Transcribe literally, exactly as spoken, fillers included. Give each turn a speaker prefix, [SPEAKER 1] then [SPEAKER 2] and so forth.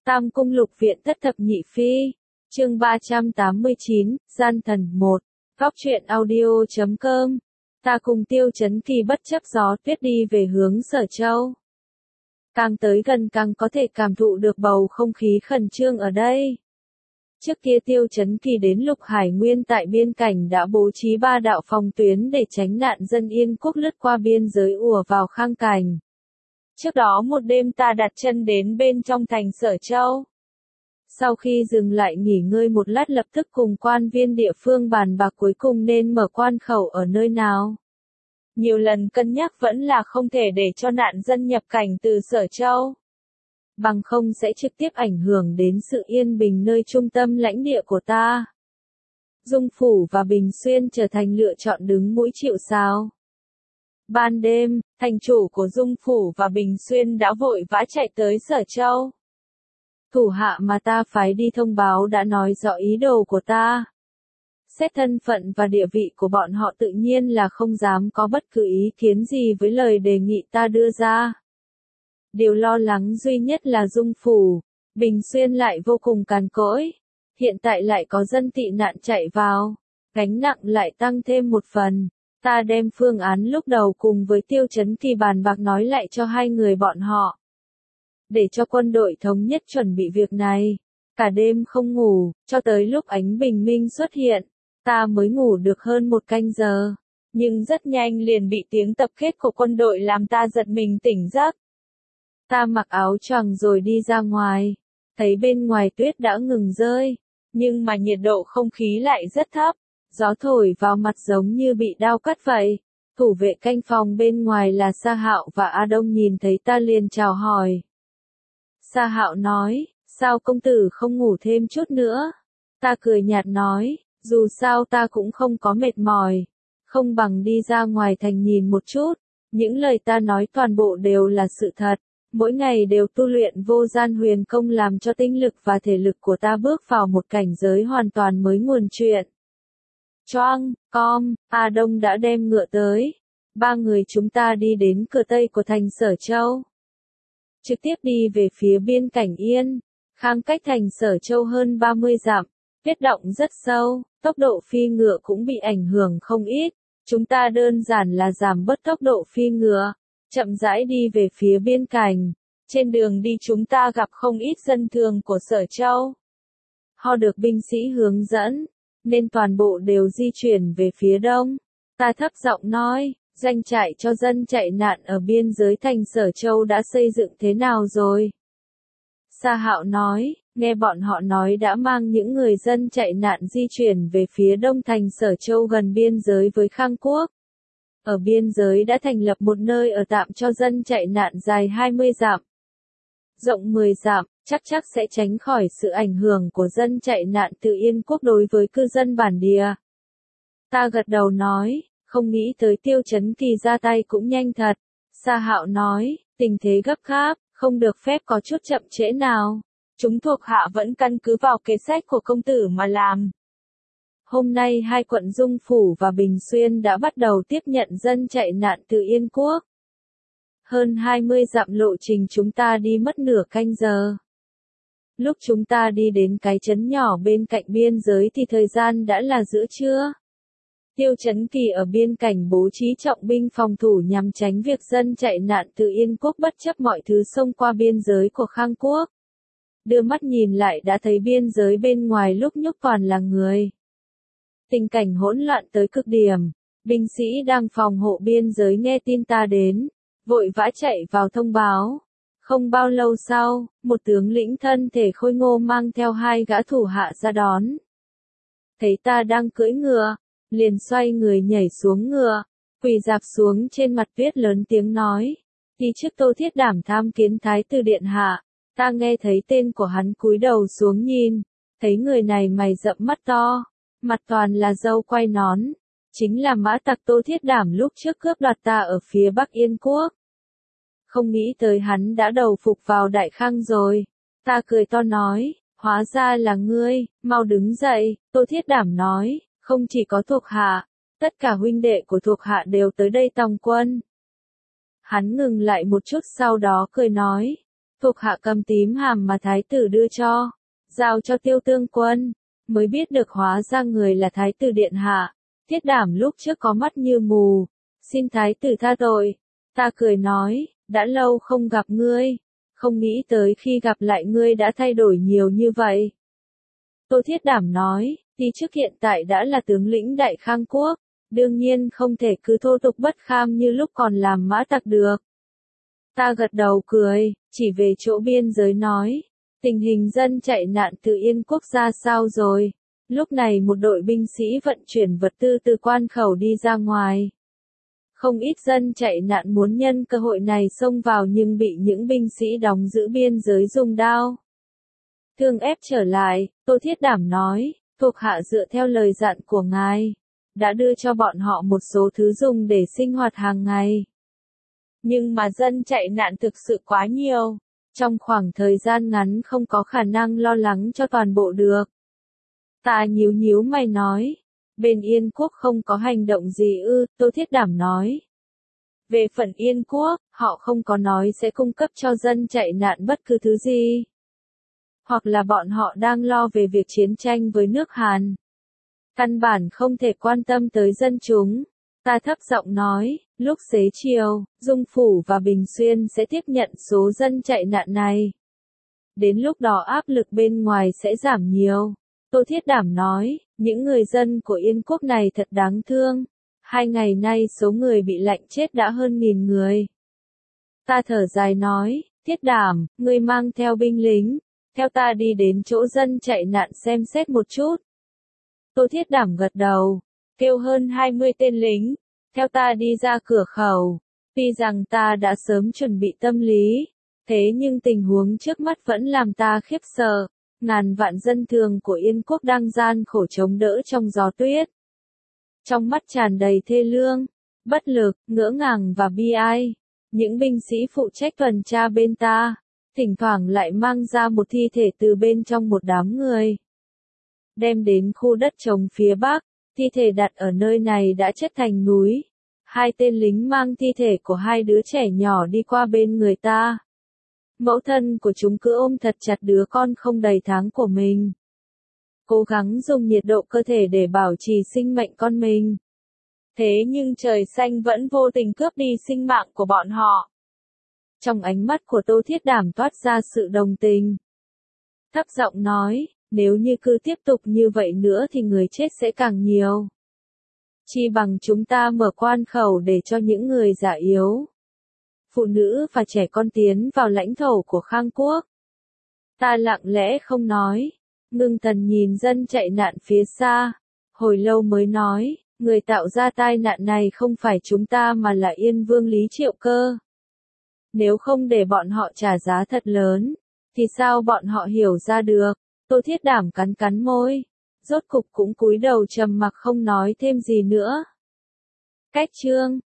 [SPEAKER 1] Tam Cung Lục Viện Thất Thập Nhị Phi, chương ba trăm tám mươi chín, Gian Thần một, Góc truyện audio chấm com. Ta cùng Tiêu Chấn Kỳ bất chấp gió tuyết đi về hướng Sở Châu. Càng tới gần càng có thể cảm thụ được bầu không khí khẩn trương ở đây. Trước kia Tiêu Chấn Kỳ đến Lục Hải Nguyên tại biên cảnh đã bố trí ba đạo phòng tuyến để tránh nạn dân Yên Quốc lướt qua biên giới ùa vào Khang Cảnh. Trước đó một đêm ta đặt chân đến bên trong thành Sở Châu. Sau khi dừng lại nghỉ ngơi một lát lập tức cùng quan viên địa phương bàn bạc cuối cùng nên mở quan khẩu ở nơi nào. Nhiều lần cân nhắc vẫn là không thể để cho nạn dân nhập cảnh từ Sở Châu. Bằng không sẽ trực tiếp ảnh hưởng đến sự yên bình nơi trung tâm lãnh địa của ta. Dung Phủ và Bình Xuyên trở thành lựa chọn đứng mũi chịu sào. Ban đêm, thành chủ của Dung Phủ và Bình Xuyên đã vội vã chạy tới Sở Châu. Thủ hạ mà ta phái đi thông báo đã nói rõ ý đồ của ta. Xét thân phận và địa vị của bọn họ tự nhiên là không dám có bất cứ ý kiến gì với lời đề nghị ta đưa ra. Điều lo lắng duy nhất là Dung Phủ, Bình Xuyên lại vô cùng cằn cỗi. Hiện tại lại có dân tị nạn chạy vào, gánh nặng lại tăng thêm một phần. Ta đem phương án lúc đầu cùng với Tiêu Chấn Kỳ bàn bạc nói lại cho hai người bọn họ. Để cho quân đội thống nhất chuẩn bị việc này. Cả đêm không ngủ, cho tới lúc ánh bình minh xuất hiện, ta mới ngủ được hơn một canh giờ. Nhưng rất nhanh liền bị tiếng tập kết của quân đội làm ta giật mình tỉnh giấc. Ta mặc áo choàng rồi đi ra ngoài, thấy bên ngoài tuyết đã ngừng rơi, nhưng mà nhiệt độ không khí lại rất thấp, gió thổi vào mặt giống như bị đao cắt vậy. Thủ vệ canh phòng bên ngoài là Sa Hạo và A Đông nhìn thấy ta liền chào hỏi. Sa Hạo nói, sao công tử không ngủ thêm chút nữa? Ta cười nhạt nói, dù sao ta cũng không có mệt mỏi, không bằng đi ra ngoài thành nhìn một chút. Những lời ta nói toàn bộ đều là sự thật. Mỗi ngày đều tu luyện vô gian huyền công làm cho tinh lực và thể lực của ta bước vào một cảnh giới hoàn toàn mới nguồn chuyện. Choang, com, A Đông đã đem ngựa tới. Ba người chúng ta đi đến cửa tây của thành Sở Châu. Trực tiếp đi về phía biên cảnh Yên. Khang cách thành Sở Châu hơn ba mươi dặm. Tuyết động rất sâu, tốc độ phi ngựa cũng bị ảnh hưởng không ít. Chúng ta đơn giản là giảm bớt tốc độ phi ngựa. Chậm rãi đi về phía biên cảnh. Trên đường đi chúng ta gặp không ít dân thường của Sở Châu. Họ được binh sĩ hướng dẫn, nên toàn bộ đều di chuyển về phía đông. Ta thấp giọng nói, doanh trại cho dân chạy nạn ở biên giới thành Sở Châu đã xây dựng thế nào rồi? Sa Hạo nói, nghe bọn họ nói đã mang những người dân chạy nạn di chuyển về phía đông thành Sở Châu gần biên giới với Khang Quốc. Ở biên giới đã thành lập một nơi ở tạm cho dân chạy nạn dài hai mươi dặm. Rộng mười dặm, chắc chắc sẽ tránh khỏi sự ảnh hưởng của dân chạy nạn từ Yên Quốc đối với cư dân bản địa. Ta gật đầu nói, không nghĩ tới Tiêu Chấn Kỳ ra tay cũng nhanh thật. Sa Hạo nói, tình thế gấp gáp, không được phép có chút chậm trễ nào. Chúng thuộc hạ vẫn căn cứ vào kế sách của công tử mà làm. Hôm nay hai quận Dung Phủ và Bình Xuyên đã bắt đầu tiếp nhận dân chạy nạn từ Yên Quốc. Hơn hai mươi dặm lộ trình chúng ta đi mất nửa canh giờ. Lúc chúng ta đi đến cái trấn nhỏ bên cạnh biên giới thì thời gian đã là giữa trưa. Tiêu Chấn Kỳ ở biên cảnh bố trí trọng binh phòng thủ nhằm tránh việc dân chạy nạn từ Yên Quốc bất chấp mọi thứ xông qua biên giới của Khang Quốc. Đưa mắt nhìn lại đã thấy biên giới bên ngoài lúc nhúc toàn là người. Tình cảnh hỗn loạn tới cực điểm, binh sĩ đang phòng hộ biên giới nghe tin ta đến, vội vã chạy vào thông báo. Không bao lâu sau, một tướng lĩnh thân thể khôi ngô mang theo hai gã thủ hạ ra đón. Thấy ta đang cưỡi ngựa, liền xoay người nhảy xuống ngựa, quỳ rạp xuống trên mặt tuyết lớn tiếng nói, đi trước Tô Thiết Đảm tham kiến Thái tử điện hạ. Ta nghe thấy tên của hắn cúi đầu xuống nhìn, thấy người này mày rậm mắt to. Mặt toàn là râu quai nón, chính là mã tặc Tô Thiết Đảm lúc trước cướp đoạt ta ở phía Bắc Yên Quốc. Không nghĩ tới hắn đã đầu phục vào Đại Khang rồi. Ta cười to nói, hóa ra là ngươi, mau đứng dậy. Tô Thiết Đảm nói, không chỉ có thuộc hạ, tất cả huynh đệ của thuộc hạ đều tới đây tòng quân. Hắn ngừng lại một chút sau đó cười nói, Thuộc hạ cầm tím hàm mà thái tử đưa cho, giao cho Tiêu Tương Quân, mới biết được hóa ra người là thái tử điện hạ. Thiết Đảm lúc trước có mắt như mù, xin thái tử tha tội. Ta cười nói, đã lâu không gặp ngươi, không nghĩ tới khi gặp lại ngươi đã thay đổi nhiều như vậy. Tô Thiết Đảm nói, thì trước hiện tại đã là tướng lĩnh Đại Khang Quốc, đương nhiên không thể cứ thô tục bất kham như lúc còn làm mã tặc được. Ta gật đầu cười, chỉ về chỗ biên giới nói, tình hình dân chạy nạn từ Yên Quốc ra sao rồi? Lúc này một đội binh sĩ vận chuyển vật tư từ quan khẩu đi ra ngoài. Không ít dân chạy nạn muốn nhân cơ hội này xông vào nhưng bị những binh sĩ đóng giữ biên giới dùng đao thương ép trở lại. Tô Thiết Đảm nói, thuộc hạ dựa theo lời dặn của ngài, đã đưa cho bọn họ một số thứ dùng để sinh hoạt hàng ngày. Nhưng mà dân chạy nạn thực sự quá nhiều, trong khoảng thời gian ngắn không có khả năng lo lắng cho toàn bộ được. Ta nhíu nhíu mày nói, bên Yên Quốc không có hành động gì ư? Tô Thiết Đảm nói. Về phần Yên Quốc, họ không có nói sẽ cung cấp cho dân chạy nạn bất cứ thứ gì. Hoặc là bọn họ đang lo về việc chiến tranh với nước Hàn. Căn bản không thể quan tâm tới dân chúng. Ta thấp giọng nói, lúc xế chiều, Dung Phủ và Bình Xuyên sẽ tiếp nhận số dân chạy nạn này. Đến lúc đó áp lực bên ngoài sẽ giảm nhiều. Tô Thiết Đảm nói, những người dân của Yên Quốc này thật đáng thương. Hai ngày nay số người bị lạnh chết đã hơn nghìn người. Ta thở dài nói, Thiết Đảm, ngươi mang theo binh lính, theo ta đi đến chỗ dân chạy nạn xem xét một chút. Tô Thiết Đảm gật đầu, kêu hơn hai mươi tên lính, theo ta đi ra cửa khẩu. Tuy rằng ta đã sớm chuẩn bị tâm lý, thế nhưng tình huống trước mắt vẫn làm ta khiếp sợ. Ngàn vạn dân thường của Yên Quốc đang gian khổ chống đỡ trong gió tuyết. Trong mắt tràn đầy thê lương, bất lực, ngỡ ngàng và bi ai. Những binh sĩ phụ trách tuần tra bên ta, thỉnh thoảng lại mang ra một thi thể từ bên trong một đám người. Đem đến khu đất trống phía bắc, thi thể đặt ở nơi này đã chất thành núi. Hai tên lính mang thi thể của hai đứa trẻ nhỏ đi qua bên người ta. Mẫu thân của chúng cứ ôm thật chặt đứa con không đầy tháng của mình. Cố gắng dùng nhiệt độ cơ thể để bảo trì sinh mệnh con mình. Thế nhưng trời xanh vẫn vô tình cướp đi sinh mạng của bọn họ. Trong ánh mắt của Tô Thiết Đảm toát ra sự đồng tình. Thấp giọng nói, nếu như cứ tiếp tục như vậy nữa thì người chết sẽ càng nhiều. Chi bằng chúng ta mở quan khẩu để cho những người già yếu, phụ nữ và trẻ con tiến vào lãnh thổ của Khang Quốc. Ta lặng lẽ không nói, ngưng thần nhìn dân chạy nạn phía xa, hồi lâu mới nói, người tạo ra tai nạn này không phải chúng ta mà là Yên Vương Lý Triệu Cơ. Nếu không để bọn họ trả giá thật lớn, thì sao bọn họ hiểu ra được? Tô Thiết Đảm cắn cắn môi, rốt cục cũng cúi đầu trầm mặc không nói thêm gì nữa. Cách chương